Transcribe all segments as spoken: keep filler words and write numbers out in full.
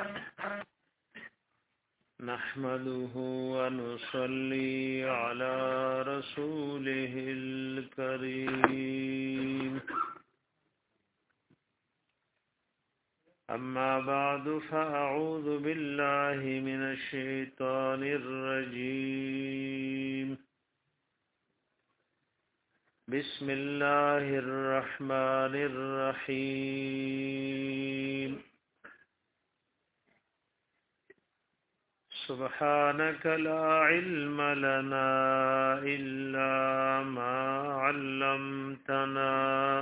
نحمده ونصلي على رسوله الكريم أما بعد فأعوذ بالله من الشيطان الرجيم بسم الله الرحمن الرحيم سبحانك لا علم لنا إلا ما علمتنا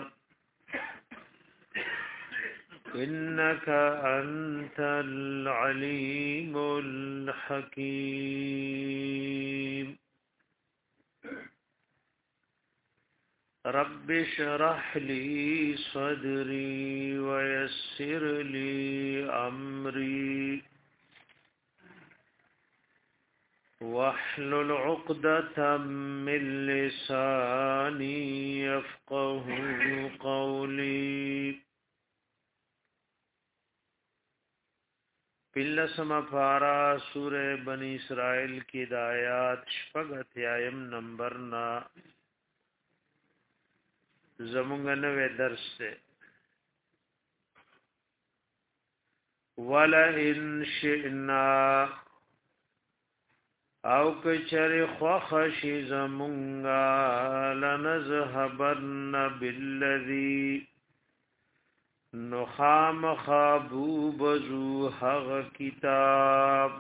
إنك أنت العليم الحكيم رب اشرح لي صدري ويسر لي أمري واحلل عقدة من لساني يفقه قولي پلسم پارا سورہ بنی اسرائیل کی دایات شپگت یایم نمبر نا زمونگنوے درس سے وَلَئِن شِئْنَا او کچر خوخش زمونگا لنذهبن بالذی نخام خابو بزو حغ کتاب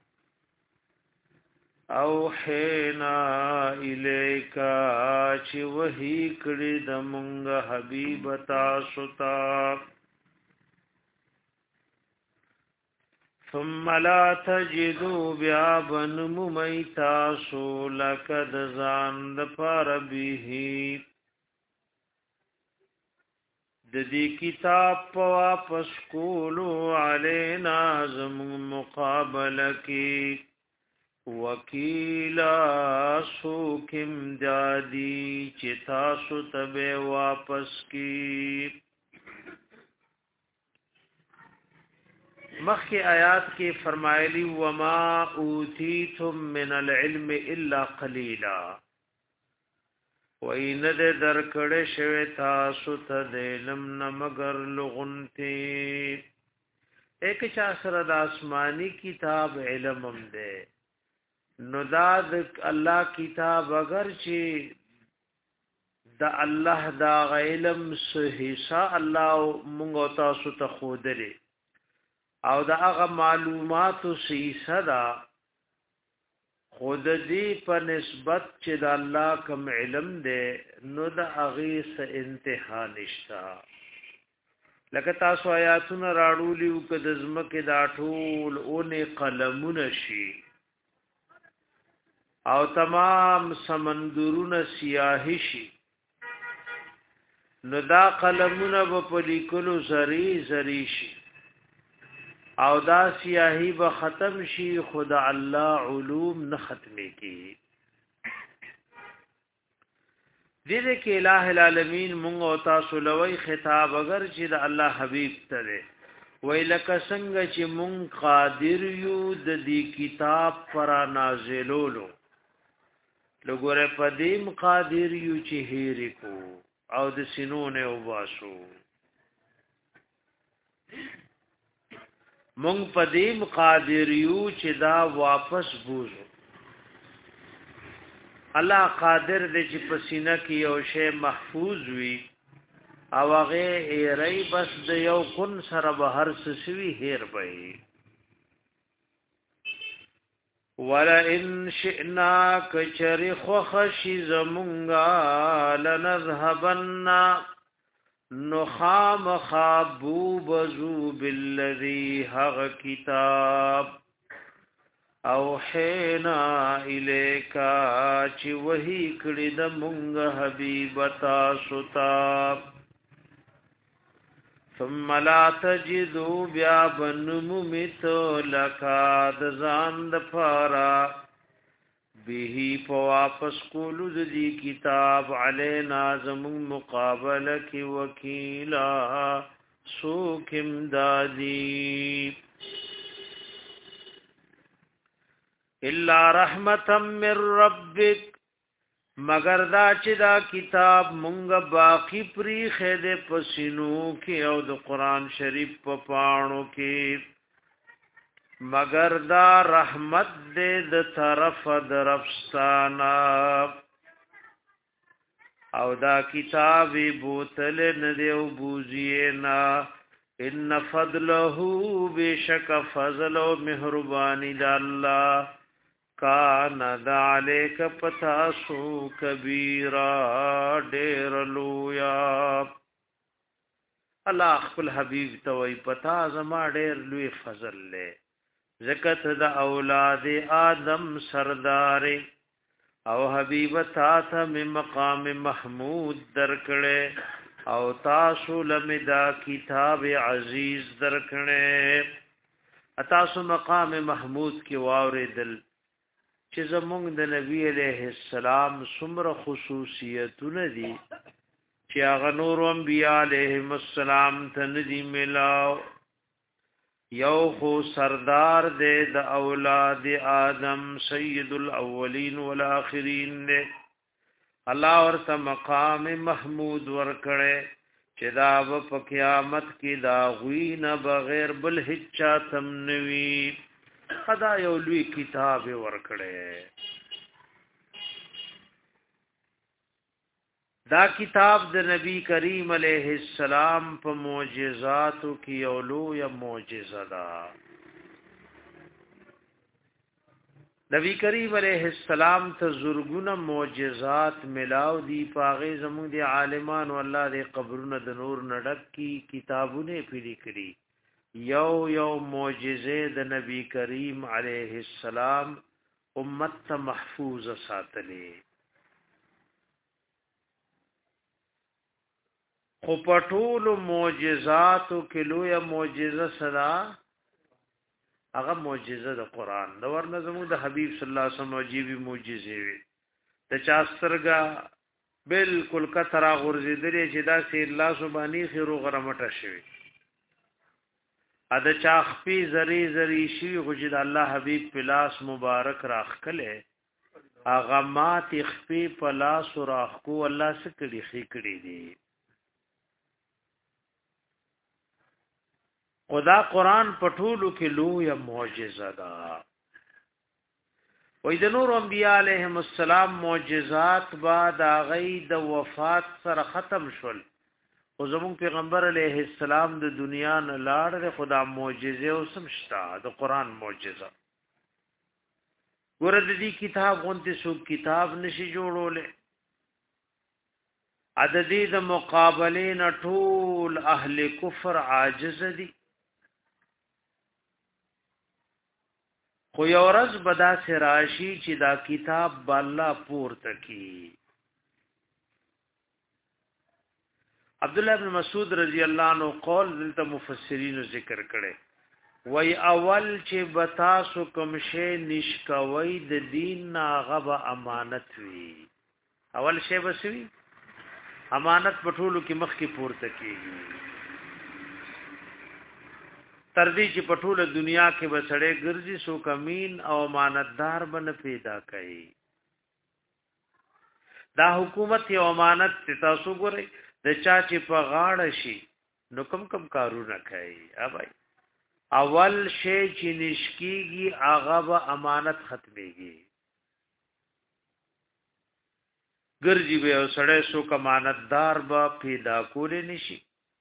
اوحینا الیکا چی وحی کڑی دمونگ حبیب تاستا ثم لا تجدو بیابن ممیتاسو لکد زاند پر بیهی د دې کتاب په واپس کولو علینا زمون مقابله کې وکیلا سوکم دادی چې تاسو ته واپس کی مخکې آیات کې فرمایلی وما اوتیتم من العلم الا قلیلا وَإِنَّ دَ دَرْكَڑِ شَوِ تَاسُ تَدِلَمْ نَمَگَرْ لُغُنْتِ ایک چاسر دا آسمانی کتاب علم ام دے نو دا اللہ کتاب اگر چی دا اللہ دا علم سحیسا اللہ منگو تاسو تخودلے او دا اغا معلومات سحیسا دا خود دی په نسبت چې د الله کوم علم دی نو د هغه څه انتها نشتا لکه تاسو آیاتونه راړولیو که د ځمکې دا ټول اونې قلمونه شي او تمام سمندرونه سیاهی شي نو دا قلمونه به په لیکلو زری زری شي او دا سیاہی به ختم شي خدا الله علوم نه ختمي کی دې دې کې الٰه العالمین مونږ او تاسو لوی خطاب اگر چې د الله حبیب ته وی لکه څنګه چې مونږ قادر یو د دې کتاب پر نازلولو لګوره پدیم قادر یو چې هېری کو او د سینونه وباسو مونږ پدیم قادر یو چې دا واپس بوزو الله قادر دې چې پسینه کې یو شی محفوظ وي او هغه ری بس د یو کن سره به هر سوي هیر وي ولئن شئنا کچر خوخش زمونگا لنذهبن نخام خابو بزو بالذی حق کتاب اوحینا الیکا چی وحی کړي د مونږ حبیبتا ستا ثم لا تجدو بیا بنممیت لکا دزان دفارا بیهی پا واپس کولو دی کتاب علینا زمون مقابل کی وکیلا سوکم دادی الا رحمتا من ربک مگر دا چې دا کتاب مونږه باقی پری خېده پسینو کې او د قران شریف په پاڼو کې مگر دا رحمت دې د طرف درفستانا او دا کتاب بوتل نه دی او بوزینا ان فضله بشک فضل او مهربانی د الله کان ذالک پتاسو کبیرا ډیر لویا الله خپل حبیب توي پتا زما ډیر لوی فضل له زکات د اولاد آدم سردار او حبیب تا ته مقام محمود درکړې او تاسو لمدا کتاب عزیز درکړې تاسو مقام محمود کې واوریدل چې زمونږ د نبی عليه السلام څومره خصوصیتونه دي چې هغه نور انبیاء علیهم السلام ته ندي ملاو یو خو سردار دې د اولاد آدم سید الاولین والآخرین دې الله ورته مقام محمود ورکړي چې دا په قیامت کې دا غوی نه بغیر بل هیڅ تم نوي خدا یو لوی کتاب ورکړي دا کتاب د نبی کریم علیه السلام په معجزاتو کې یو لوی معجزه ده نبی کریم علیہ السلام ته زرګونه معجزات ملاو دی پاغه زموږ دی عالمان والله دی قبرونه د نور نډک کی کتابونه پیری کړي یو یو معجزه د نبی کریم علیہ السلام امت ته محفوظ ساتلې خو پټول معجزاتو کې لوی معجزه صدا هغه معجزه د قران د ورنه زموږ د حبیب صلی الله علیه وسلم عجیبی معجزه وي د چا سترګه بالکل کترا غرزیدلې چې دا سي الله سبحانه خيرو غرمټه شوی ا د چا خپي زری زری شي غجد الله حبیب پلاس مبارک راخکله اغه مات خپي پلاس راخکو الله سکړي خې کړي دي خدا قرآن پټولو کې لوی معجزه ده وې د نور انبیاء علیهم السلام معجزات بعد غي د وفات سره ختم شول او زمون پیغمبر علیه السلام د دنیا نه لاړ د خدا معجزه او سمشتا د قرآن معجزه ورته دې کتاب غونته سو کتاب نشي جوړولې عددی د مقابلین ټول اهل کفر عاجز دي خو یو ورځ بدا سراشی چې دا کتاب بالا پورته کی عبد الله بن مسعود رضی الله عنه قول دلته مفسرین ذکر کړي وای اول چې بتا سو کوم شی نشکوي د دین ناغه امانت وی اول شی بسوي امانت پټولو کې مخ کې پورته کیږي تر دې چې پټوله دنیا کې بسړې ګرځي سو کمین او امانتدار بن پیدا کړي دا حکومت یو امانت تاسو ګورئ د چا چې په غاړه شي نو کم کم کارونه کوي اوبای اول شی چې نشکیږي هغه به امانت ختميږي ګرځي به سړې سو امانتدار به پیدا کولې نشي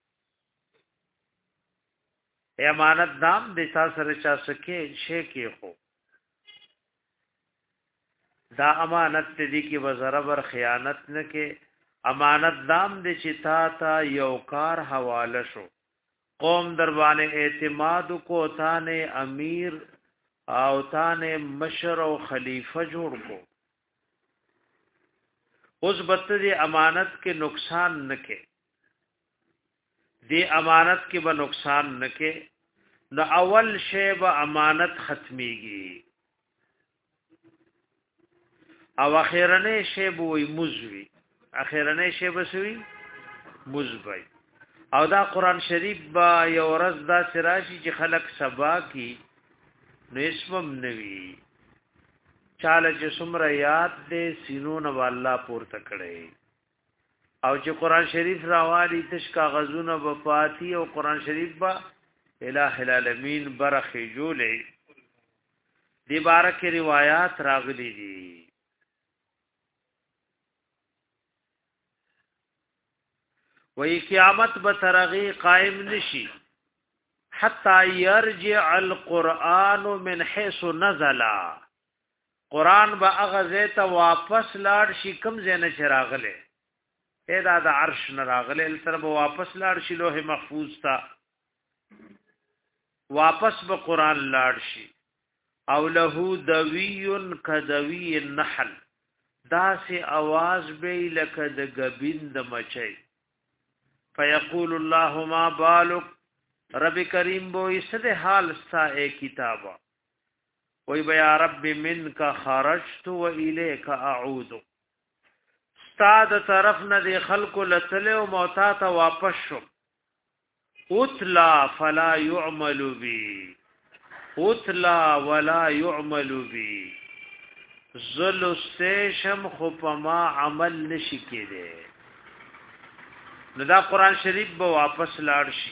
امانت دام د سره چا سکه شي کې خو دا امانت دې کې وزره بر خیانت نه کې امانت دام دې چې تا تا یو کار حواله شو قوم دروانه اعتماد کو تا نه امیر او تا نه مشر او خلیفہ جوړ کو اوس بت دې امانت کې نقصان نه کې دی امانت کې به نقصان نکې نو اول شی به امانت ختميږي او اخیرنه شی به وي مزوي اخیرنه شی به سوي مزوي او دا قران شریف با یو ورځ دا سراشي چې خلق سبا کی نو اسمم نوی چاله چې څومره یاد دې سینو نه والله پورته کړي او چې قران شریف راوالي تش کاغذونه وفاتی او قران شریف با الہ العالمین برخه جوړې دی بارک روایت راغلي دي وی قیامت به ترغی قائم نشي حتا يرجع القرآن من حيث نزل قرآن با اغزه ته واپس لاړ شي کوم ځای نه چراغله اې دا د عرش نه راغله تر به واپس لاړ شي لوح محفوظ تا واپس به قرآن لاړ شي او له دوی کدوی النحل دا سي आवाज به لکه د غبین د مچي فیقول الله ما بالک رب کریم بو اسد حال سا اے کتابا وی بیا رب منک خرجت و الیک اعود استاد طرف نه دی خلق لتل او موتا ته واپس شو اتلا فلا يعمل بي اتلا ولا يعمل بي ذل استشم خو پما عمل نشی کېده نو دا قران شریف به واپس لاړ شي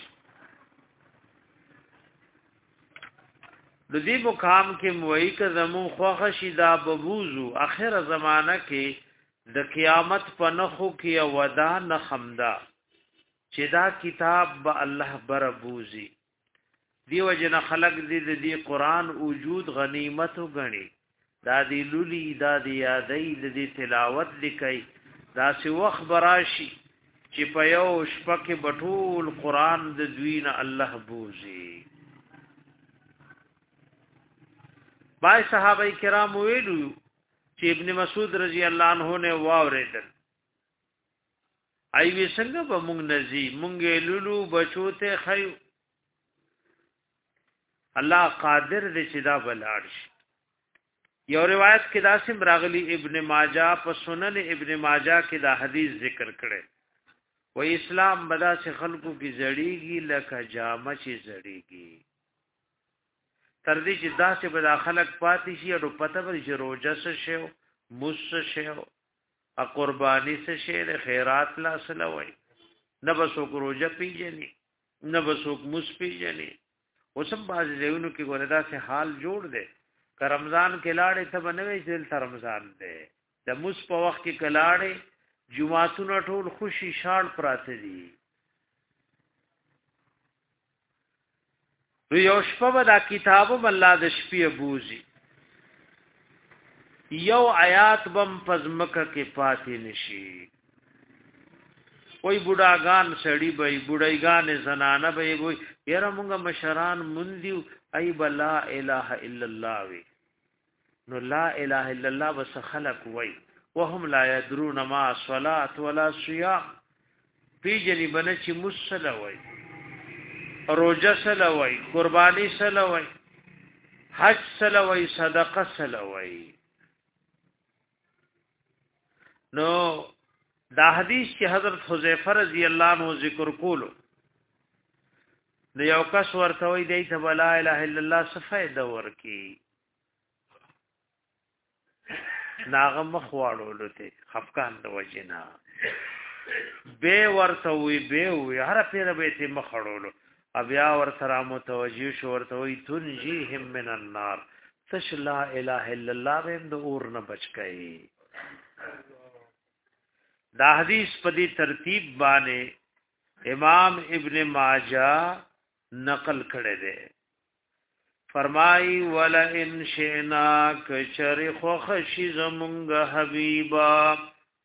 د دې مقام کې موئی ک زمو خوخه شي دا ببوزو اخر زمانہ کې د قیامت په نخو کې ودا نه خمدا چې دا کتاب به الله بربوزي دیو جن خلق دې دې قران وجود غنیمت وګڼي دا دې لولي دا دې یادې دې تلاوت لیکي دا سی وخت براشي چې په یو شپه کې بټول قران د دوی نه الله بوزي بای صحابه کرام ویلو چې ابن مسعود رضی الله عنه نه واوریدل ایوي څنګه به مونږ نزي مونږه لولو بچوته خيو الله قادر دې چې دا بلاړ شي یو روایت کې داسم راغلی ابن ماجه په سنن ابن ماجه کې دا حدیث ذکر کړي و اسلام بدا سے خلقو کی زړیږي لکه جامه چې زړیږي تر دې چې دا سے بدا خلق پاتې شي او پته وري چې روزه څه شو مس شو ا قربانی څه شی خیرات لا سلوي نه بسو روزه پیجني نه بسو مس پیجني اوسم باز دیونو کې ګوردا سے حال جوړ دے که رمضان کې لاړې ته بنوي چې تر رمضان دے د مس په وخت کې کلاړې جمعتون ټول خوشي شال پراته دي نو یو شپه دا کتابم الله د شپې بوزي یو آیات بم پزمکه کې پاتې نشي وای بوډاګان سړی به بوډایګان زنانه به وای یاره مونږه مشران مندیو ای بلا اله الا الله وی نو لا اله الا الله بس خلق وای وهم لا يدرون ما صلاه ولا صيام پیجنی بنچ مسلوي روزه سلوي قرباني سلوي حج سلوي صدقه سلوي نو دا حدیث چې حضرت حذیفه رضی الله عنه ذکر کولو نو یو کس ورته وی دی ته لا اله الا الله صفایده ورکی ناغه مخواړو ته خفقان د وجنا به ورته وی به وی هر پیر به ته مخړولو بیا ورته را متوجی شو ورته وی تنجیهم من النار تش لا اله الا الله به د اور نه بچ کئ دا حدیث په دې ترتیب باندې امام ابن ماجه نقل کړی دی فرمای ولا ان شئنا کشر خوخش زمونږ حبیبا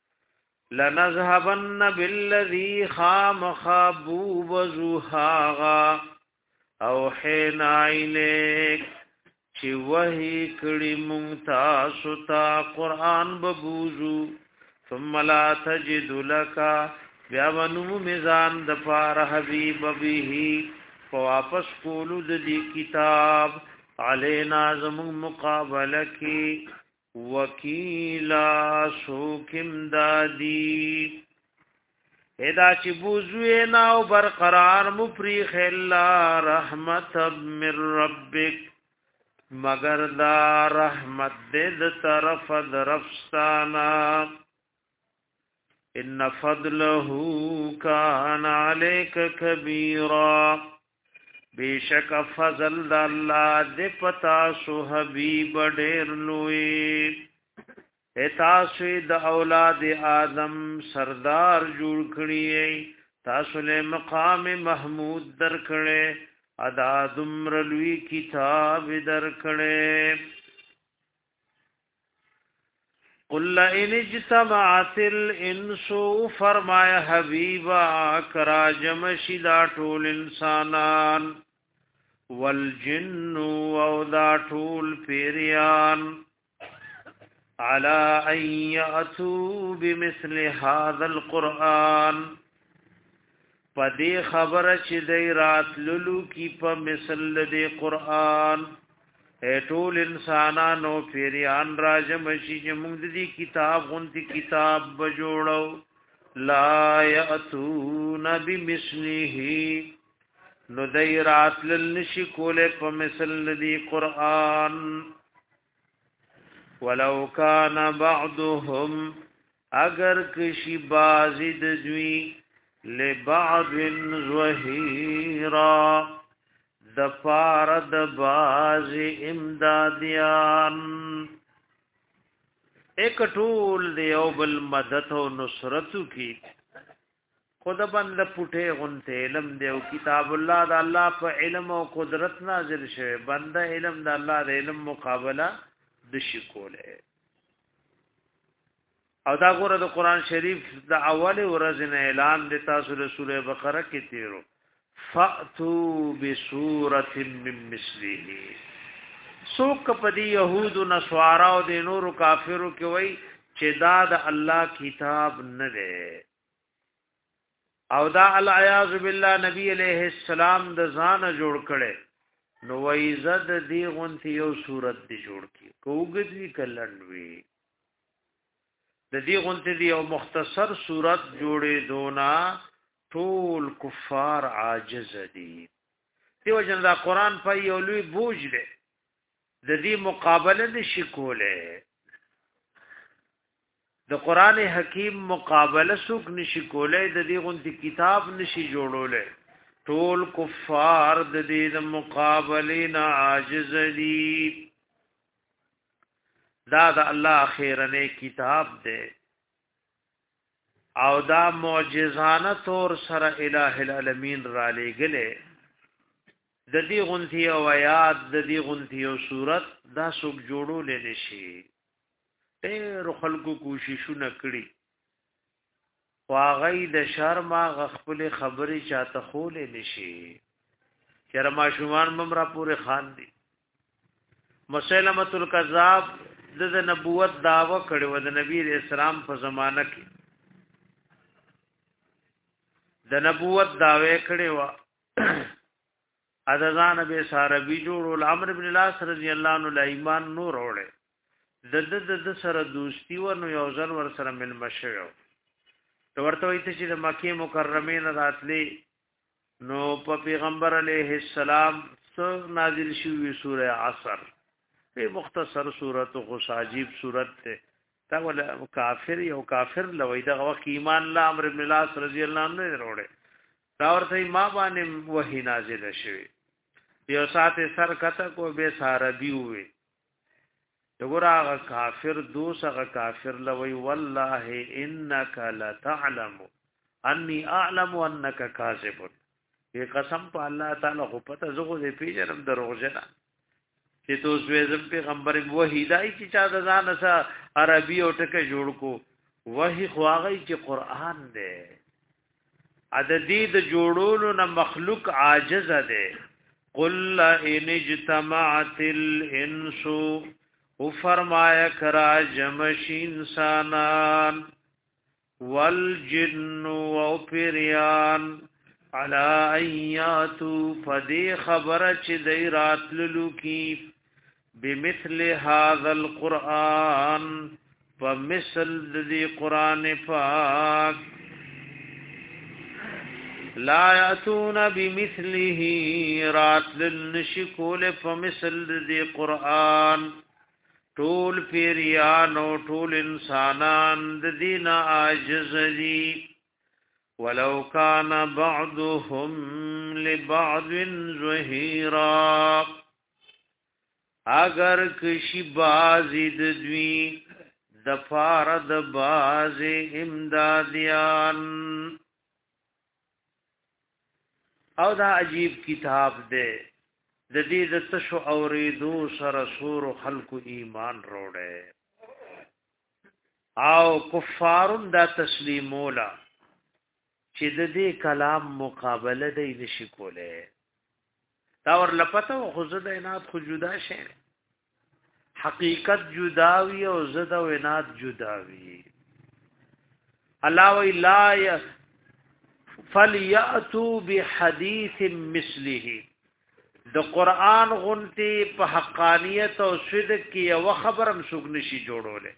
لنذهبن بالذي خام خابوب زوحاغا او حين عینک چې وਹੀ کړي مونږ تاسو ته قران ببوزو ثم لا تجد لك بیا ونو میزان د پار حبیب به واپس کولو د دې کتاب علینا زمون مقابله کی وکیلا سوکم دادی ادا چې بوزوی نا او برقرار مفریخ الا رحمت من ربک مگر دا رحمت دې طرف درفستانا ان فضله کان علیک کبیرا بیشک فضل د الله دې پتا سو حبیب ډېر لوی تاسو د اولاد آدم سردار جوړ کړی تاسو له مقام محمود در کړی ادا دمر لوی کتاب در کړی قل ان اجتمعت الانس فرمایا حبیبا کرا جمشدا ټول انسانان والجن او دا ټول پیریان على ان ياتوا بمثل هذا القران پدې خبره چې دای راتللو کی په مثل دې قران ټول انسانانو پیریان راجم شي چې موږ دې کتاب غونتی کتاب بجوړو لا یاتون بمثله نو دای راتلل نشي کوله په مثل دې قران ولو کان بعضهم اگر کشی بازی دوی لبعض ظهیرا د پار د باز امدادیان ایک ټول دیو بل مدد او نصرت کی خود بند پټه غنته علم دیو کتاب الله د الله په علم او قدرت نازل شوه بند علم د الله د علم مقابله د شکوله او دا غره د قران شریف د اول ورځ نه اعلان د تاسو د سوره بقره کې تیرو فاتو بسوره من مثله سوک پدی يهود و نصارا او د نور کافرو کې وای چې دا د الله کتاب نه ده او دا العیاذ بالله نبی علیہ السلام د ځان جوړ کړي نو وایزد دی غونتی یو صورت دی جوړ کی کوګد وی کلنوي د دې غونتی دی یو مختصر صورت جوړې دونا ټول کفار عاجز دي دیو جن دا قران په یو لوی بوج دی د دې مقابله نشي کوله د قران حکیم مقابله سوق نشي کوله د دې غونتی کتاب نشي جوړوله ټول کفار د دې د مقابلین عاجز دي دا د الله اخیرنه کتاب دی او دا معجزانه طور سره الہ العالمین را لګله د دې غونتی او آیات د دې غونتی او صورت دا سوق جوړول نشي ډېر خلکو کوششونه کړي واغې د شرما غخپل خبري چاته خول نشي چرما شومان ممرا پورې خان دي مسلمه الکذاب د نبوت داوا کړو د نبی اسلام په زمانہ کې د نبوت داوی کړو اذان به ساربي جوړ عمرو بن العاص رضی الله عنه ایمان نور وړه د د د سره دوستی ورنو یو ځل ور سره مل مشو تو ورته وایي چې د مکه مکرمه نه راتلی نو په پیغمبر علیه السلام سره نازل شوی سوره عصر په مختصر صورت او عجیب صورت ته تا ول کافر یو کافر لوي دغه وخت ایمان الله امر ابن العاص رضی الله عنه وروړي دا ورته ما باندې وحی نازل شوی یو ساته سر کته کو به ساربي وي دغه کافر دوسه کافر لوي والله انك لتعلم اني اعلم انك كاذب یہ قسم په الله تعالی خو پته زغه دې پیژنم دروغجنه چې تو زویزم پیغمبر وحی دای چې چا د ځان سره عربي او ټکه جوړ کو وحی خو هغه چې قران دی عددی د جوړولو نه مخلوق عاجز دی قل ان اجتمعت الانس او فرمایا کرا جمش انسانان والجن او پیریان علا ایاتو فدی خبر چې دی راتللو کی بمثل هذا القرآن فمثل دی قرآن پاک لا یاتون بمثله راتل نشکول فمثل دی قرآن ټول پیریان او ټول انسانان د دین عاجز دي ولو کان بعضهم لبعض ظهیرا اگر کشی بازی د دوی د فارد باز امدادیان او دا عجیب کتاب دے د دې د تشو اوریدو سره سور خلق ایمان روړې او کفارون دا تسلیمولا چې د دې کلام مقابله دی نشي کوله دا ور لپته خو زده عنایت خو جدا شه حقیقت جداوی او زده و عنایت جداوی الله وی لا فلیاتوا بحدیث مثله د قران غنتی په حقانیت او صدق کې یو خبرم سوګ نشي جوړوله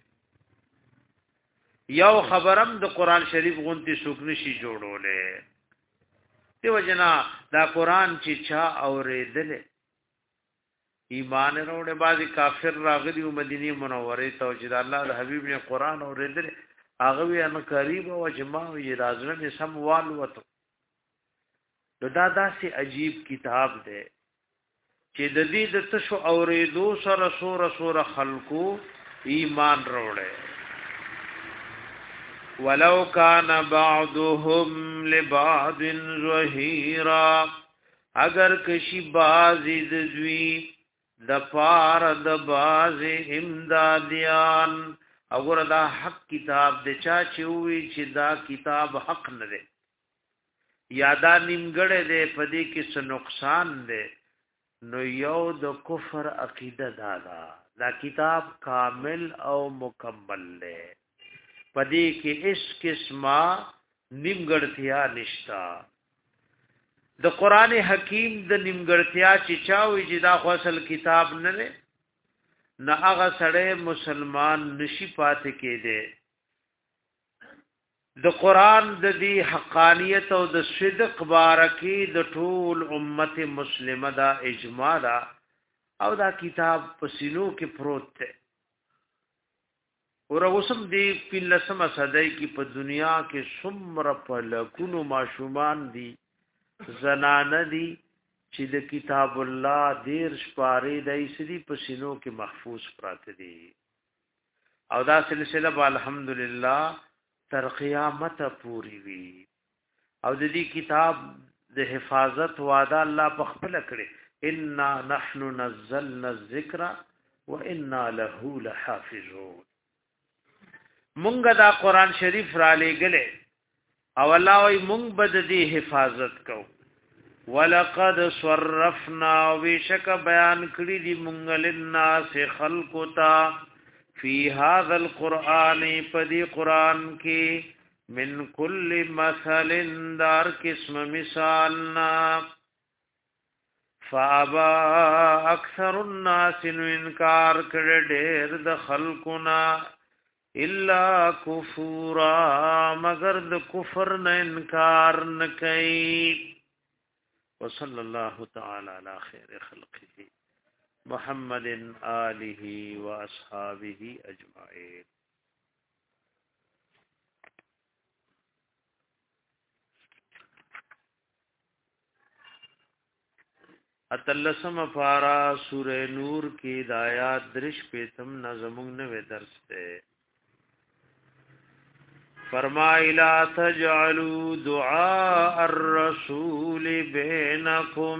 یو خبرم د قران شریف غنتی سوګ نشي جوړوله دیو جنا دا قران چې چا اوریدل ایمان وروړي بعضی کافر راغلی مدینه منوره ته چې الله د حبیب نه قران اوریدل هغه وی ان قریب او جما وی رازنه سم وال وته دا داسې عجیب کتاب دی چې د دې د تشو اوریدو سره سور سور خلقو ایمان وروړي ولو کان بعضهم لبعض ظهیرا اگر کشی بازی د دوی د پار د باز امدادیان وګوره دا حق کتاب د چا چې وی چې دا کتاب حق نه دی یادا نیمګړې دی پدې کې څه نقصان دی نو یو د کفر عقیده دا دا دا کتاب کامل او مکمل دی پدې کې اس قسمه نیمګړتیا نشتا د قران حکیم د نیمګړتیا چې چاوي چې دا خو اصل کتاب نه نه نه هغه سړی مسلمان نشي پاتې کېده د قران د دې حقانیت او د صدق بارکی د ټول امت مسلمه دا اجماع دا او دا کتاب پسینو کې پروت دی اور اوسم دی په لسمه صدای کې په دنیا کې څومره په لکونو ماشومان دي زنانه دي چې د کتاب الله دیر شپاره د ایسدي په سینو کې محفوظ پراته دي او دا سلسله الحمدلله تر قیامت پوری وی او د دې کتاب د حفاظت وعده الله په خپل کړي ان نحن نزلنا الذکر وانا له لحافظون مونږ دا قران شریف را لېګلې او الله وي مونږ بد دې حفاظت کو ولقد صرفنا وشک بیان کړی دی مونږ للناس خلقتا فی هذا القران پدی قران کې من کل مثل دار قسم مثالنا فابا اکثر الناس انکار کړه ډېر د خلقنا الا کفورا مگر د کفر نه انکار نه کوي وصلی الله تعالی علی خیر خلقه محمد آله واصحابه اجمعین اتلسم پارا سورہ نور کی دایات درش پیتم نظمون نوے درس دے فرمائی لا تجعلوا دعاء الرسول بینکم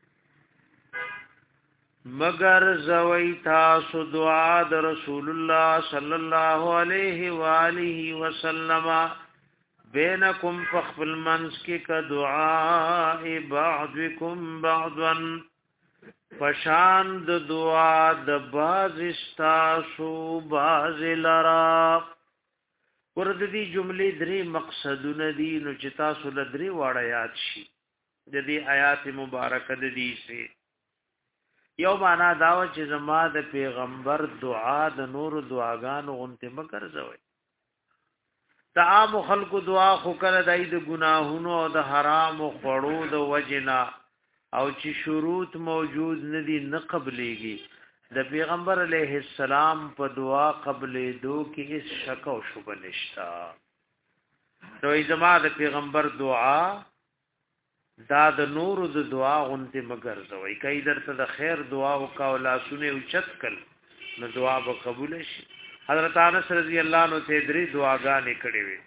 مگر زوی تاسو دعا د رسول الله صلی الله علیه و آله وسلم بینکم فخبل منس کی کا دعاء بعضکم بعضا فشان د دعا د باز استاسو باز لرا ورته دي جملې درې مقصدونه دي نو چې تاسو لدري واړه یاد شي د دې آیات مبارکه د دې سي یو معنا دا و چې زما د پیغمبر دعا د نور دعاګانو غونته مګرځوي د عام خلکو دعا خو کله دای د ګناهونو او د حرام او خړو د وجنا او چې شروط موجود ندي نه قبليږي د پیغمبر علیه السلام په دعا قبلې دو کې هیڅ شک او شبهه نشتا نو ایزما د پیغمبر دعا دا د نور د دعا غونته مگر زوي کای درته د خیر دعا وکاو لاسونه اوچت کړ نو دعا به قبول شي حضرت انس رضی الله عنه ته درې دعاګانې کړې وي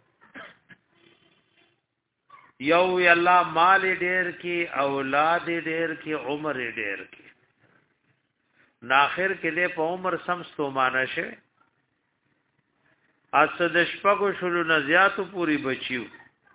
یو ی الله مال ډېر کې اولاد ډېر کې عمر ډېر کې ناخر کې له په عمر سمستو مانشه اسد شپږو شلو نزياتو پوری بچیو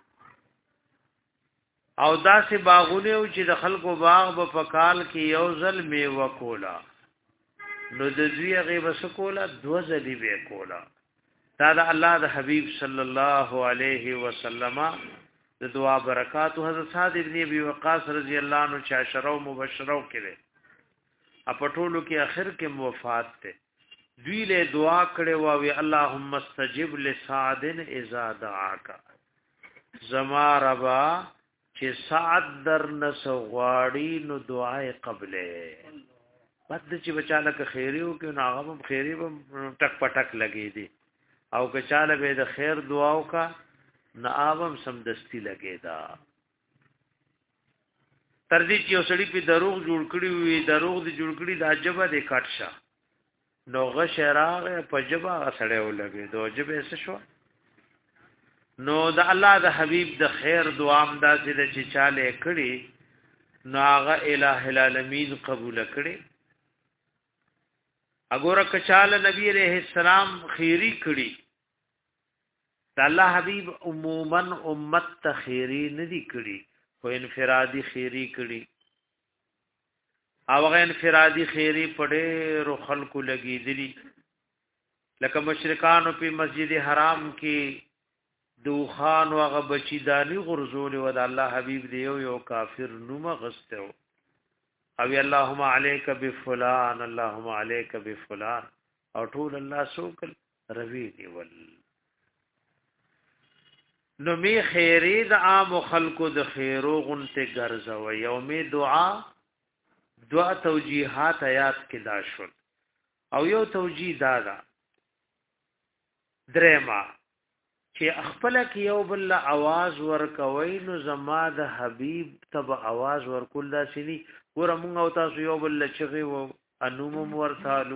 او داسې باغونه او چې د خلکو باغ په پکال کې یو ځل میوه کولا نو د دوی غیب سکولا دو ځلی به کولا دا د الله د حبیب صلی الله علیه وسلم د دعا برکات حضرت سعد ابن ابي وقاص رضی الله عنه چې عشره مبشره کړي اپټولو کې اخر کې وفات ته دوی له دعا کړي او وی اللهم استجب لسعد اذا دعاك زما ربا چې سعد در نس غواړي نو دعای قبله پد چې بچاله که خیریو کې نو هغه خیری به ټک پټک لګي دي او که چاله به د خیر دعاو کا نه اوم سمدستی لګي دا تر دې چې وسړي په دروغ جوړ کړی وي دروغ دي جوړ کړی د عجبه د کټشه نو غشراغ په جبا سړیو لګي دو جبه څه شو نو د الله د حبیب د خیر دعا ام دا چې چاله کړي نو هغه الٰه العالمین قبول کړي اګوره کچاله نبی علیہ السلام خیری کړي د الله حبیب عموما امت ته خیری ندی کړي خو انفرادی خیری کړي او هغه انفرادی خیری پډې رو خلقو لګیدلی لکه مشرکانو په مسجد حرام کې دوخان وغه بچی دانی غرزول و د الله حبیب دی یو کافر نومه غسته او اللهم عليك بفلان اللهم عليك بفلان او ټول الله سوکل روي دی ول نو می خیری د عام خلقو د خیرو غنته ګرځو یو می دعا دعا توجیهات آیات کې دا شول او یو توجیه دا دا درما چې خپل کې یو بل आवाज ورکوي نو زما د حبيب تب आवाज ورکول دا شنی ور موږ او تاسو یو بل چغي و انوم ورثالو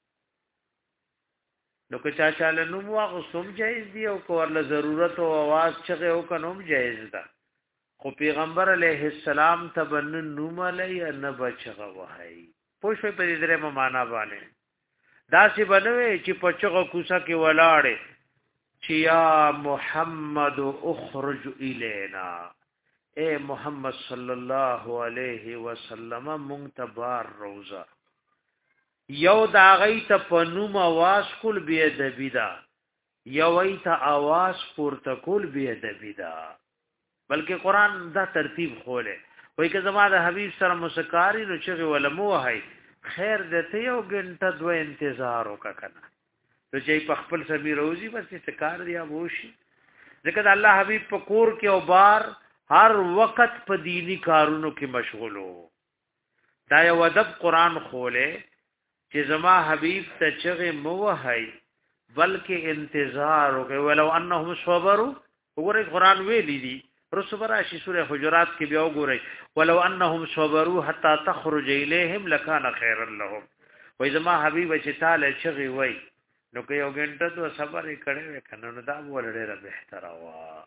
نو که چا چاله نو واغ سم جایز دی او کورله ضرورت او आवाज چغه او کنوم جایز ده خو پیغمبر علیه السلام تبن نوم علی نه بچغه وهی پوښې په دې درې معنا باندې داسې بنوي چې پچغه کوسه کې ولاړې چې یا محمد اخرج الینا اے محمد صلی الله علیه وسلم منتبار روزا یو دا غی ته پنوم आवाज کول بی ادبی دا یو ای ته आवाज پورته کول بی ادبی دا بلکې قران دا ترتیب خوله وای که زما د حبیب سره مسکاری نو چې ولمو هي خیر دته یو غنټه دو انتظار وکړه نو چې په خپل سمي روزي بس سکار دی ابوشي ځکه د الله حبیب په کور کې او بار هر وخت په دینی کارونو کې مشغولو دا یو ادب قران خوله چې زما حبیب ته چغه مو وهي بلکې انتظار وکي ولو انهم صبروا وګورئ قران ویلي دي رسوبه راشي سوره حجرات کې بیا وګورئ ولو انهم صبروا حتى تخرج اليهم لكان خيرا لهم وای زما حبیب چې تعالی چغه وای نو که یو غنټه تو صبر کړي وکنه نو دا ولډه بهتره وا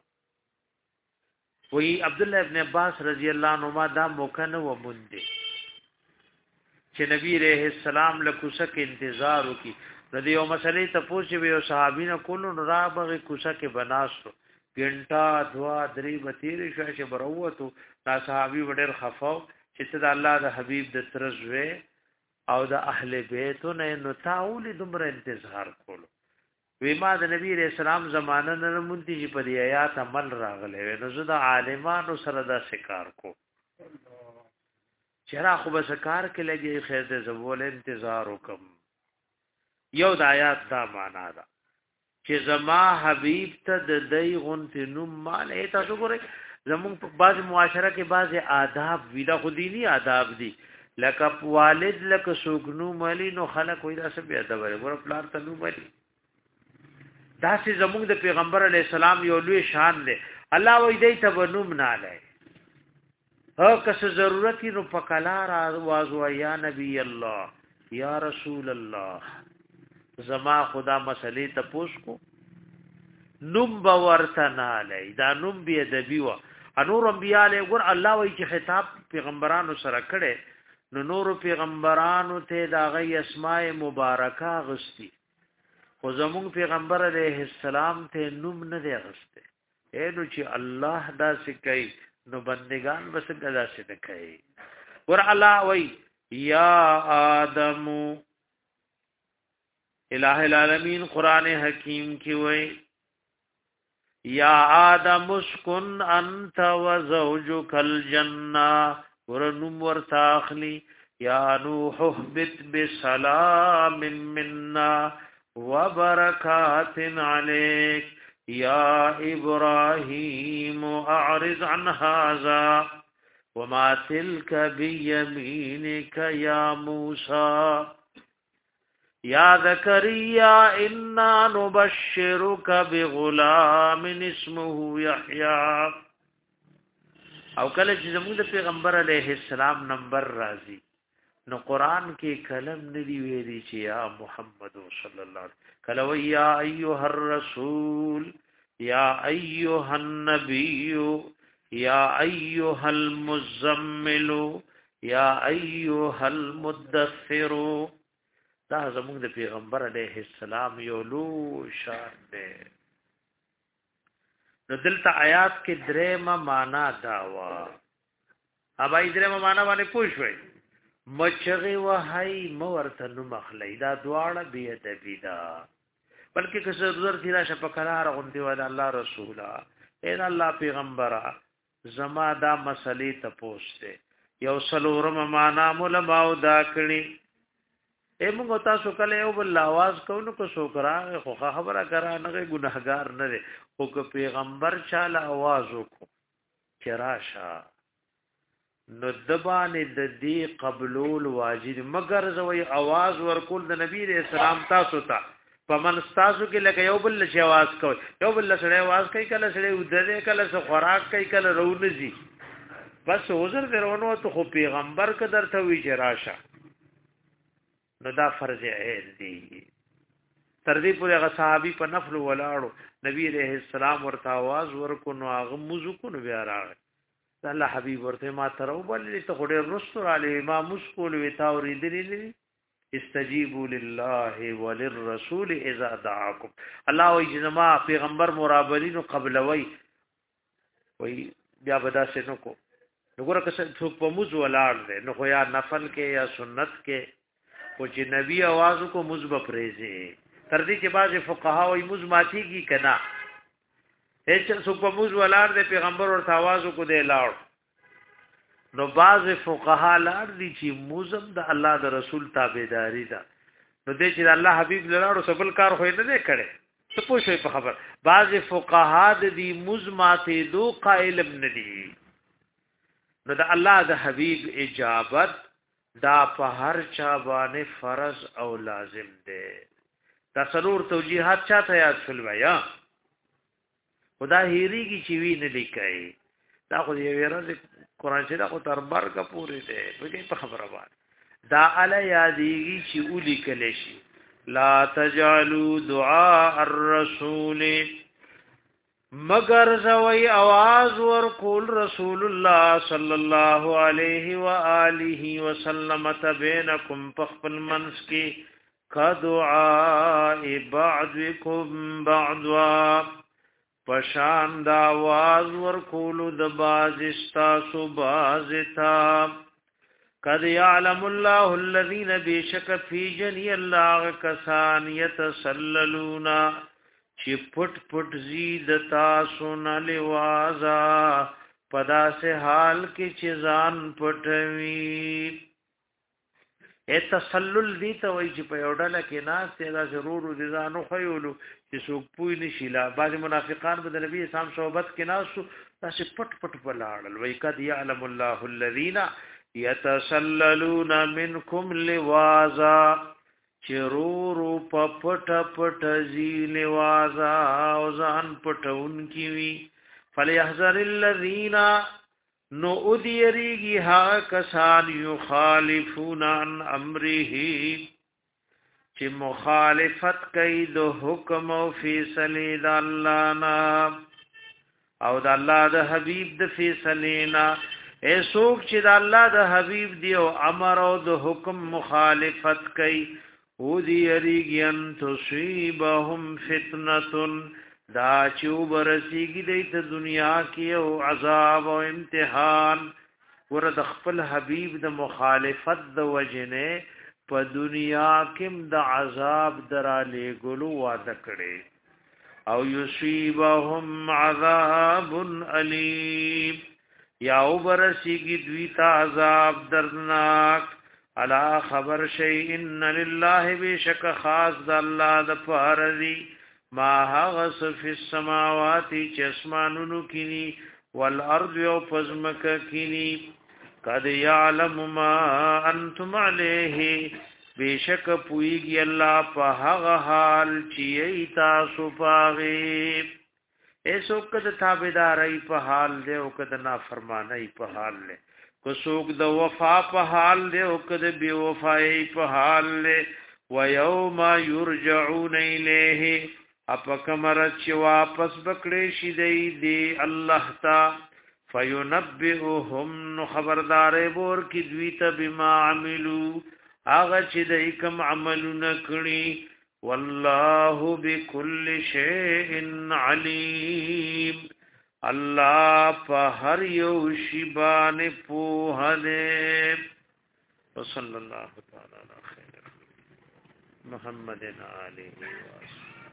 وی عبد الله ابن عباس رضی الله عنهما دا موکنه و مونده چې نبی رحم السلام له کوڅه کې انتظار وکي نو دیو مسلې ته پوښي وي صحابینو کولو نو را بغه کوڅه کې بناستو ګنټا دوا درې بتیر شاشه بروتو دا صحابي وړر خفاو چې د الله د حبيب د ترزوي او د اهل بیتو نه نو تاول دومره انتظار کولو وی ما د نبی رسول الله زمانه نه مونږ چې په دې آیات عمل راغله نو زه د عالمانو سره دا شکار کو چرا خو به شکار کې لګي خیر دې زول انتظار وکم یو د آیات دا معنا ده چې زما حبیب ته د دای غونت نوم مال اې تاسو ګورئ زمون په بعض معاشره کې بعض آداب ویلا خو دینی آداب دي لکه والد لکه سوګنو مالی نو خلک وای دا څه بیا دا ور پلار ته نو مالی دا چې زمون د پیغمبر علی السلام یو لوی شان دی الله وای دی ته بنوم نه لای هر کس ضرورت نو پکلار आवाज وا یا نبی الله یا رسول الله زما خدا مسلې ته پوښ کو نوم باورته نه لای دا نوم بی ادبی وا انور انبیاء له ګور الله وای چې خطاب پیغمبرانو سره کړي نو نور پیغمبرانو ته دا غي اسماء مبارکه غستی خو زمون پیغمبر علیہ السلام ته نوم نه دی غسته اے نو چې الله دا سکی نو بندگان بس دا سکی ور الله وای یا آدم الہ العالمین قران حکیم کی وای یا آدم اسکن انت وزوجک الجنہ ورنم ورتاخلی یا نوح اهبط بسلام منا وبرکات علیک یا ابراہیم اعرض عن هذا وما تلك بيمينك يا موسى یا زکریا انا نبشرک بغلام اسمه یحیی او کله چې زموږ د پیغمبر علیه السلام نمبر راځي نو قران کې کلم ندی ویلي چې یا محمد صلی الله علیه کله وی یا ایها الرسول یا ایها النبی یا ایها المزمل یا ایها المدثر دا زموږ د پیغمبر علیه السلام یو لو شان دی نو دلته آیات کې درېما معنا دا وا ابا درېما معنا باندې پوښوي مچغه وهي مورته نو مخلی دا دواړه بی ادبی دا بلکې که ضرورت دی راشه په قرار غوندي ودا الله رسولا اے الله پیغمبره زما دا مسلې ته پوښته یو سلورم معنا علماء دا کړي اے موږ تاسو کله یو بل आवाज کوو کو شکرانه خو خبره کرا نه ګناهګار نه دی او که پیغمبر چاله आवाज وکړو چراشه نو دبانه د دې قبول واجب مگر زوی आवाज ورکول د نبی رسول الله تاسو ته پمن تاسو کې لکه یو بل شي आवाज کوي یو بل سره आवाज کوي کله سره ودره کله سره خوراک کوي کله رونځي بس وزر درونو ته خو پیغمبر ک درته وی چراشه نو دا فرض عین دی تر دې پورې هغه صحابي په نفل ولاړو نبی عليه السلام ورته आवाज ورکو نو هغه موضوع کو نو بیا راغی الله حبيب ورته ما ترو بلې ته خوري رسول علی ما مسکول وتا اوریدلی استجیبوا لله وللرسول اذا دعاكم الله وی جما پیغمبر مرابلین قبلوی وی بیا بدا سينو کو وګوره که څوک په موضوع ولاړ دی نو خو یا نفل کې یا سنت کې او چې نبی आवाज کو مزب پریزه تر دې چې بعض فقها وي مزماتی کی کنا هیڅ څوک په موضوع ولاړ دی پیغمبر ورته आवाज کو دی لاړ نو بعض فقها لاړ دي چې موزم د الله د رسول تابعداري ده نو دې چې الله حبيب لاړو سبل کار خو نه دی کړي څه پوښي په خبر بعض فقها د دې مزماتی دو قائل ابن دي نو د الله د حبيب اجابت دا په هر چا باندې فرض او لازم دی دا سرور توجیهات چاته یاد شول بیا خدا هیریږي چې وی نه لیکي دا خو یې ورځ قرآن چې دا خو تر برګه پوری دی په خبره باندې دا علی یادېږي چې اولی کله شي لا تجعلوا دعاء الرسول مگر زوی आवाज ورکول رسول الله صلی الله علیه و آله وسلم تبینکم فخل منس کی کدعاء بعضکم بعضا پشان دا आवाज ورکول د باز استاسو بازتا قد يعلم الله الذين بشك في جني الله کسان يتسللون چې پټ پټ زید تاسو نه لوازا پدا سے حال کې چې ځان پټوي ا تسلل دي ته وای چې په یو ډله کې ناس ته دا ضرور دي ځانو خیولو چې څوک پوی نشي لا بعض منافقان به د نبی اسلام صحبت کې ناسو تاسو پټ پټ بلاړل وای قد يعلم الله الذين يتسللون منكم لواذا چرورو پپټ پټ زی لواذا او ځان پټون کی وی فليحذر الذين نو ادیریگی ها کسان یخالفون عن امره چی مخالفت کئی دو حکم و فیصلی دا اللہ نا او دا اللہ دا حبیب دا فیصلینا اے سوک چی دا اللہ دا حبیب دیو امر او دا حکم مخالفت کئی ادیریگی ان تصیبهم فتنتن دا چو برسیگی دیت دنیا کی او عذاب او امتحان ورد خپل حبیب د مخالفت د وجنه په دنیا کم د عذاب درالے ګلو وعده کړي او یصيبهم عذاب الیم یا او برسیگی دوی تا عذاب دردناک الا خبر شیء ان لله بشک خاص د الله د فارضی ما هغس فی السماوات چشمانونو کینی والارض او پزمک کینی قد یعلم ما انتم علیه بیشک پویږي الله په هغه حال چې ایتا سپاغي ایسو کد تابعداري په حال دی او کد نافرمانی په حال دی کو څوک د وفا په حال دی او کد بی وفای په حال دی و یوم یرجعون الیه اپا کمرت چی واپس بکڑی شی دی دی اللہ تا فینبئهم نو خبردار بور کی دویتا بما عملو آغا چی دی کم عملو نکنی واللہ بکل شیئن علیم اللہ پا ہر یو شیبان پوہ دے وصلی اللہ تعالی علی خیر محمد علیہ وآلہ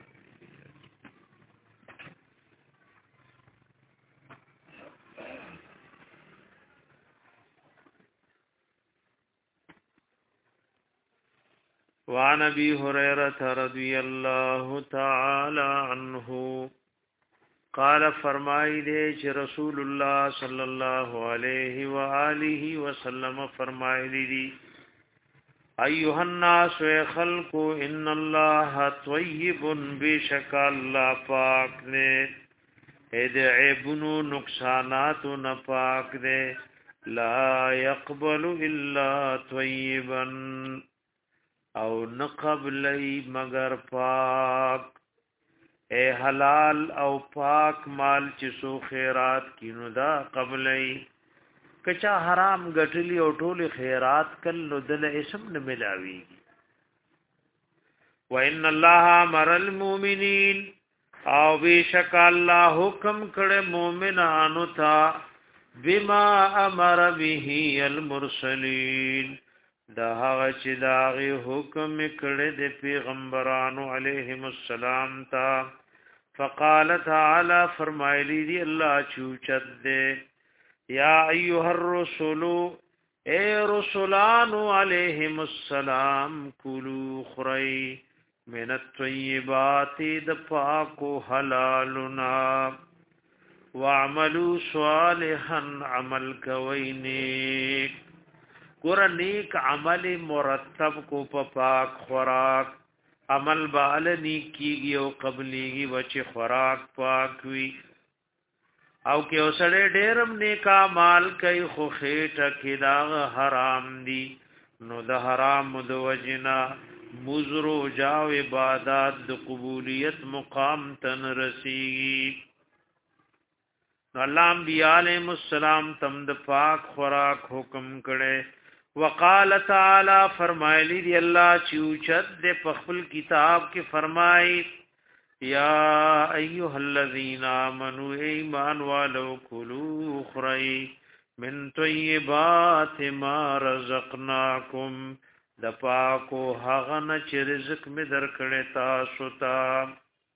وعن ابي هريره رضي الله تعالى عنه قال فرمائے دے چې رسول الله صلی الله علیه و آله وسلم فرمائے دی ایها الناس خلق ان الله طیب بشک الله پاک نے اے دے عیبونو نقصاناتو نہ پاک دے لا يقبل الا طیبا او نقبلی مگر پاک اے حلال او پاک مال چې سو خیرات کینو دا قبلی کچا حرام غټلی او ټول خیرات کلو دل اسم نه ملاویږي وان الله امر المؤمنین او بیشک الله حکم کړه مؤمنانو ته بما امر به المرسلین دا هغه چې داغه حکم کړه د پیغمبرانو علیهم السلام تا فقال تعالی فرمایلی دی الله چوچد دے یا ایها الرسول اے رسولان علیهم السلام کلوا خری من الطیبات د پاکو حلالنا واعملوا صالحا عمل کوینیک ګور نیک عمل مرتب کو په پاک خوراک عمل بال نیک کیږي او قبليږي وچ خوراک پاک وي او کې اوسړه ډېرم نیکا مال کوي خو خېټه کې دا حرام دي نو د حرام د وجنا مزرو جاو عبادت د قبولیت مقام تن رسیږي الله انبیاء علیهم السلام تم د پاک خوراک حکم کړي وقال تعالی فرمایلی دی الله چوچد د خپل کتاب کې فرمای یا ایها الذین آمنوا ایمان والو کلوا خری من طیبات ما رزقناکم د پاکو هغه نه چې رزق می درکړی تاسو ته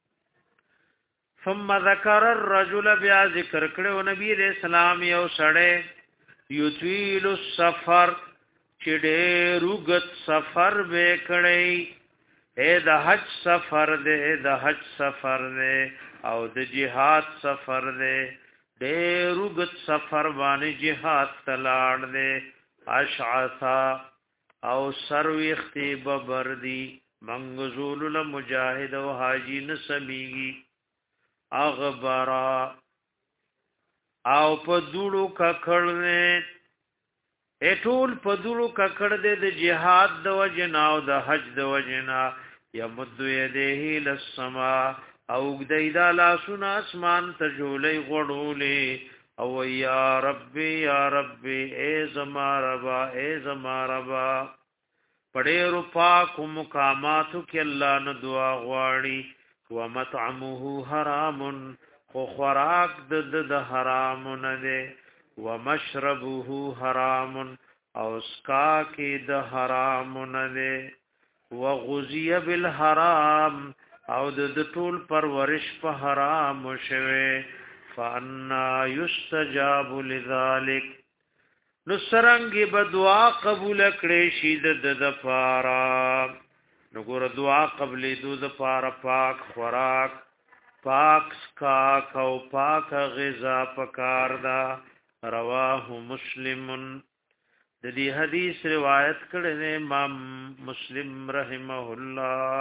ثم ذکر الرجل بیا ذکر کړو نبی رسول الله یو سړی یطویل السفر چې ډېر وګت سفر وکړي اے د حج سفر دې د حج سفر دې او د جهاد سفر دې ډېر وګت سفر باندې جهاد تلاړ دې اشعثا او سرويختي ببردي منغزول المجاهد او حاجی نسبیږي اغبرا او په دوړو ککړ نه اټول په دوړو ککړ دې د جهاد د وجنا او د حج د وجنا یمد یده للسما او گدیدا لا سن اسمان ته جولې غړولې او یا ربي یا ربي ای زما ربا ای زما ربا پډېرو پاک مقاماتو کې الله نو دعا غواړي ومطعمه حرام خو خوراک د د حرام نه ده ومشربه حرام او اسکا کې د حرام نه ده وغذي بالحرام او د ټول پرورش په حرام شوه فانا يستجاب لذلك نو سرنګي بدعا قبول کړي شي د د پارا نو ګور دعا قبل دو د پارا پاک خوراک پاک کا او پاک غذا پکار دا رواه مسلم د دې حدیث روایت کړي نے امام مسلم رحمه الله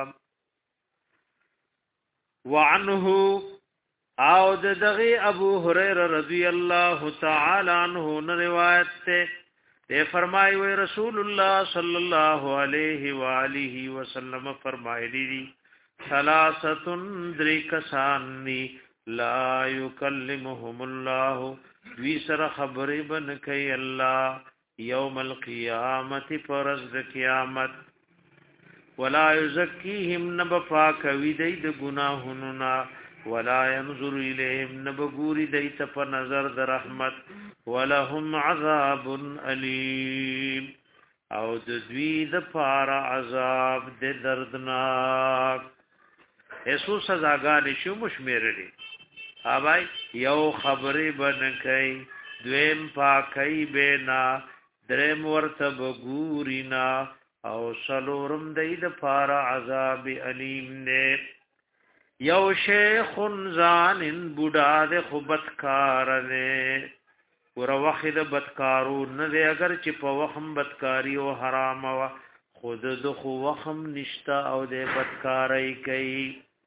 وعنه او د دغه ابو هريره رضی الله تعالی عنہ نے روایت ته یہ فرمائے ہوئے رسول اللہ صلی اللہ علیہ وآلہ وسلم فرمائے دی ثلاثت درکسانی لا یکلمهم اللہ وی سر خبر بن کئی اللہ یوم القیامت پرز قیامت ولا یزکیہم نب پاک وید گناہننا ولا ينظر اليهم نبغوري دیت په نظر د رحمت ولهم عذاب الیم او د دوی د پار عذاب د دردناک ایسو سزاګان شو مشمیرلی اوبای یو خبرې بنکای دویم پاکای بینا درم ورته بغورینا او سلورم د پار عذاب الیم نه یو شیخ زانن بوډا د خبتکار نه ور وخت د بدکارو نه دی اگر چې په وخم بدکاری او حرام وا خود د خو وخم نشتا او د بدکارای کوي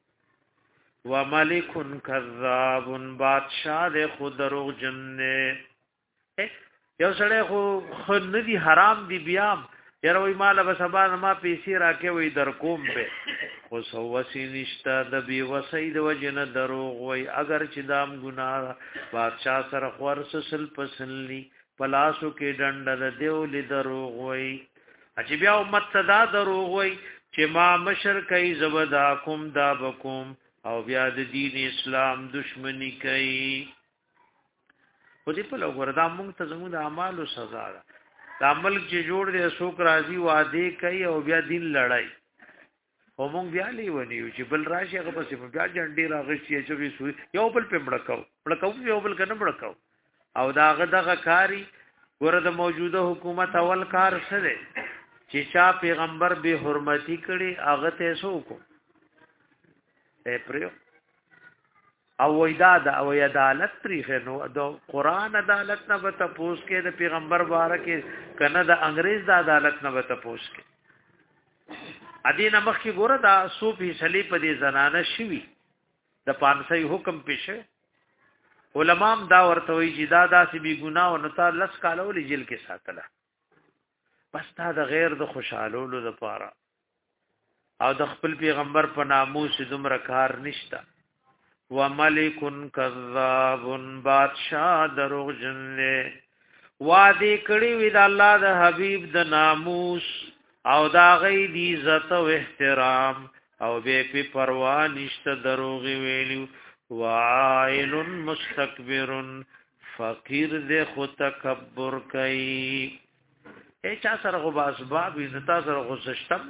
وملک کذاب بادشاہ د خود دروغ جننه یو سړی خو خود نه دی حرام دی بیام یره وی مال به سبا ما پیسې راکې وی در کوم به خو سو وسی نشتا د بی وسی د وجنه دروغ وی اگر چې دام ګناه بادشاہ سره خورس سل پسلی پلاسو کې ډنډ د دیو ل دروغ وی چې بیا امت صدا دروغ وی چې ما مشر کوي زبدا کوم دا بکوم او بیا د دین اسلام دشمنی کوي خو دې په لور دا مونږ ته زموږ د اعمالو سزا ده د عمل چې جوړ دي اشوک راضي وعده کوي او بیا دین لړای او مونږ بیا لیونیو چې بل راشي هغه پسې بیا جنډي راغشي چې وي یو بل په مړکاو مړکاو یو بل کنه مړکاو او داغه دغه کاری ګوره د موجوده حکومت اول کار سره چې چا پیغمبر به حرمتي کړي هغه ته سو کو اے پریو او وېدا د او عدالت پریخه نو د قران عدالت نه به تاسو کې د پیغمبر بارکه کنه د انګريز د عدالت نه به تاسو کې ادینه مخ کې ګوره دا صوفي صلی په دې زنانه شوی د پانسي حکم پېښه علماء دا ورته وی چې دا داسې بي ګناه او نو تعالی لس کالو جیل کې ساتله بس دا د غیر د خوشالولو لپاره او د خپل پیغمبر په ناموس دومره کار نشتا وملک کذاب بادشاہ دروغ جن وادي کړي وی د الله د حبيب د ناموس او دا غي دی عزت او احترام او به په پروا نشته دروغ ویلو وعائل مستكبر فقیر دې خو تکبر کوي اے چا سره غو اسباب عزت سره غو سشتم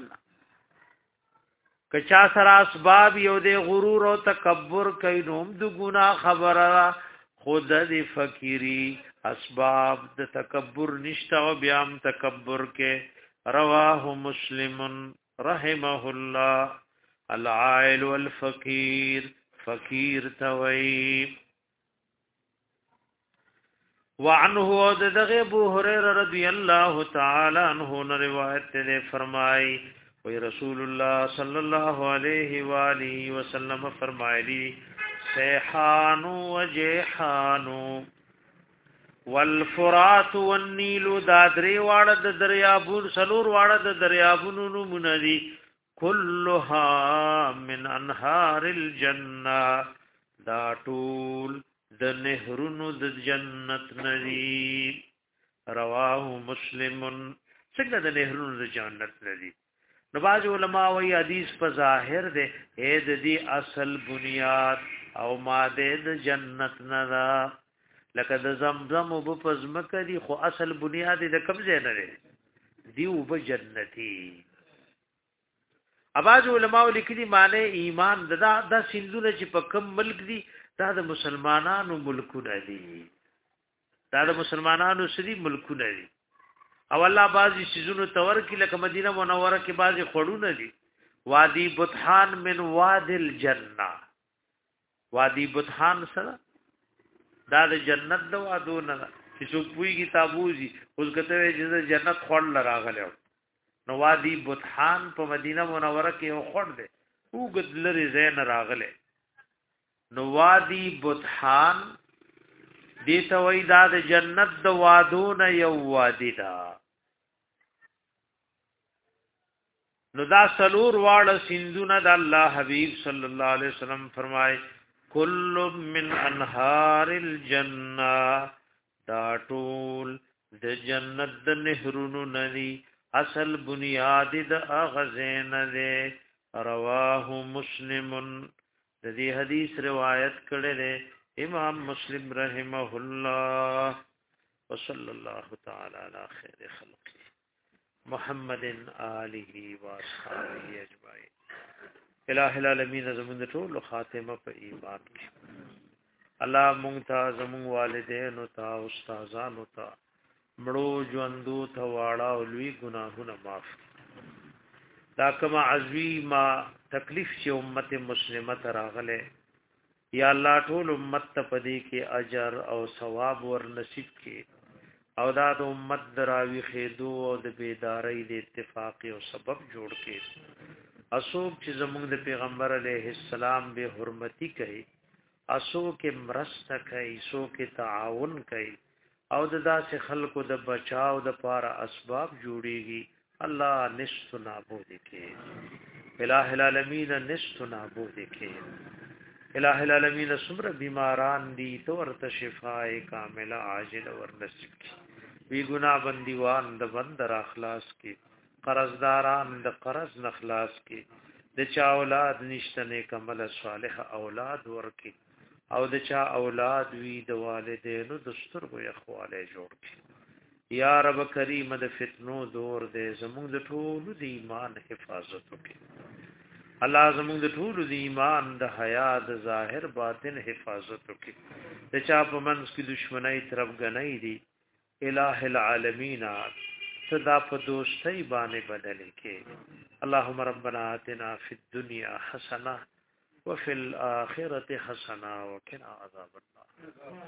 کچا سره اسباب یو دې غرور او تکبر کوي نوم د ګناه خبره خود د فقيري اسباب د تکبر نشتا او بیا هم تکبر کې رواه مسلم رحمه الله العائل والفقير فقير توي وعنه دغه ابو هريره رضی الله تعالی عنہ نے روایت ته فرمای وی رسول الله صلی الله علیه و آله وسلم فرمایلی سیحان وجیحان والفرات والنیل دادری واړه د دریابون سلور واړه د دریابونو نمونه دي كلها من انهار الجنه دا ټول د نهرونو د جنت ندی رواه مسلم څنګه د نهرونو د جنت ندی نو باج علماء وی حدیث په ظاهر ده اې د دې اصل بنیاد او ماده د جنت ندا لکه د زمزم او په پزمکه دي خو اصل بنیاد د قبضه نه لري دی او په جنتی اباج علماء لیکلي معنی ایمان دا د سندونه چې په کم ملک دي دا د مسلمانانو ملکونه دي دا د مسلمانانو سری ملکونه دي او الله بعضی سيزونو تور کې لکه مدینه منوره کې بعضی خړونه دي وادي بطحان من وادي الجنه وادي بطحان سره دا د جنت د وادو نه چې څوک پوي کتابوزي اوس کته چې جنت خړل راغله نو وادي بطحان په مدینه منوره کې یو خړ دی وګد لري زین راغله نو وادي بطحان دیتا وی دا د جنت د وادون یو وادی دا نو دا سلور واړه سیندونه د الله حبیب صلی الله علیه وسلم فرمای کل من انهار الجنه دا ټول د جنت د نهرونو ندی اصل بنیاد د اغزین ده رواه مسلم د دې حدیث روایت کړي ده امام مسلم رحمه الله وصلى الله تعالى على خير خلقه محمد آله واصحابه اجمعين الہ العالمین زمون ټول خاتمه په ایمان کې الله مونږ ته زمون والدین او تا استادان او تا مړو ژوندو ته واړه او لوی ګناهونه معاف دا کوم عظیمه تکلیف چې امت مسلمه ته راغله یا الله ټول امت ته پدې کې اجر او ثواب ور نصیب کړي او دا د امت دراوی خېدو او د بیداری د اتفاق او سبب جوړ کړي اسوک چې زموږ د پیغمبر علیه السلام به حرمتی کوي اسوک مرسته کوي اسوک تعاون کوي او د داسې خلکو د بچاو د پاره اسباب جوړيږي الله نشت نابود کې الہ العالمین نشت نابود کې الہ العالمین سمر بیماران دی تو ورته شفاء کامله عاجل ور نصیب کی وی گناہ بندیوان د بندر اخلاص کی قرضداران د قرض نخلاص کی د چا اولاد نشته نیک عمل صالح اولاد ورکی او د چا اولاد وی د والدینو د سترګو اخواله جوړ کی یا رب کریم د فتنو دور دې زموږ د ټول د ایمان حفاظت وکړي الله زموږ د ټول د ایمان د حیا د ظاهر باطن حفاظت وکړي د چا په منځ کې دشمنی طرف غنۍ دي الہ العالمین صدا په دوستۍ باندې بدل کې اللهم ربنا آتنا فی الدنيا حسنه وفي الاخره حسنه وقنا عذاب النار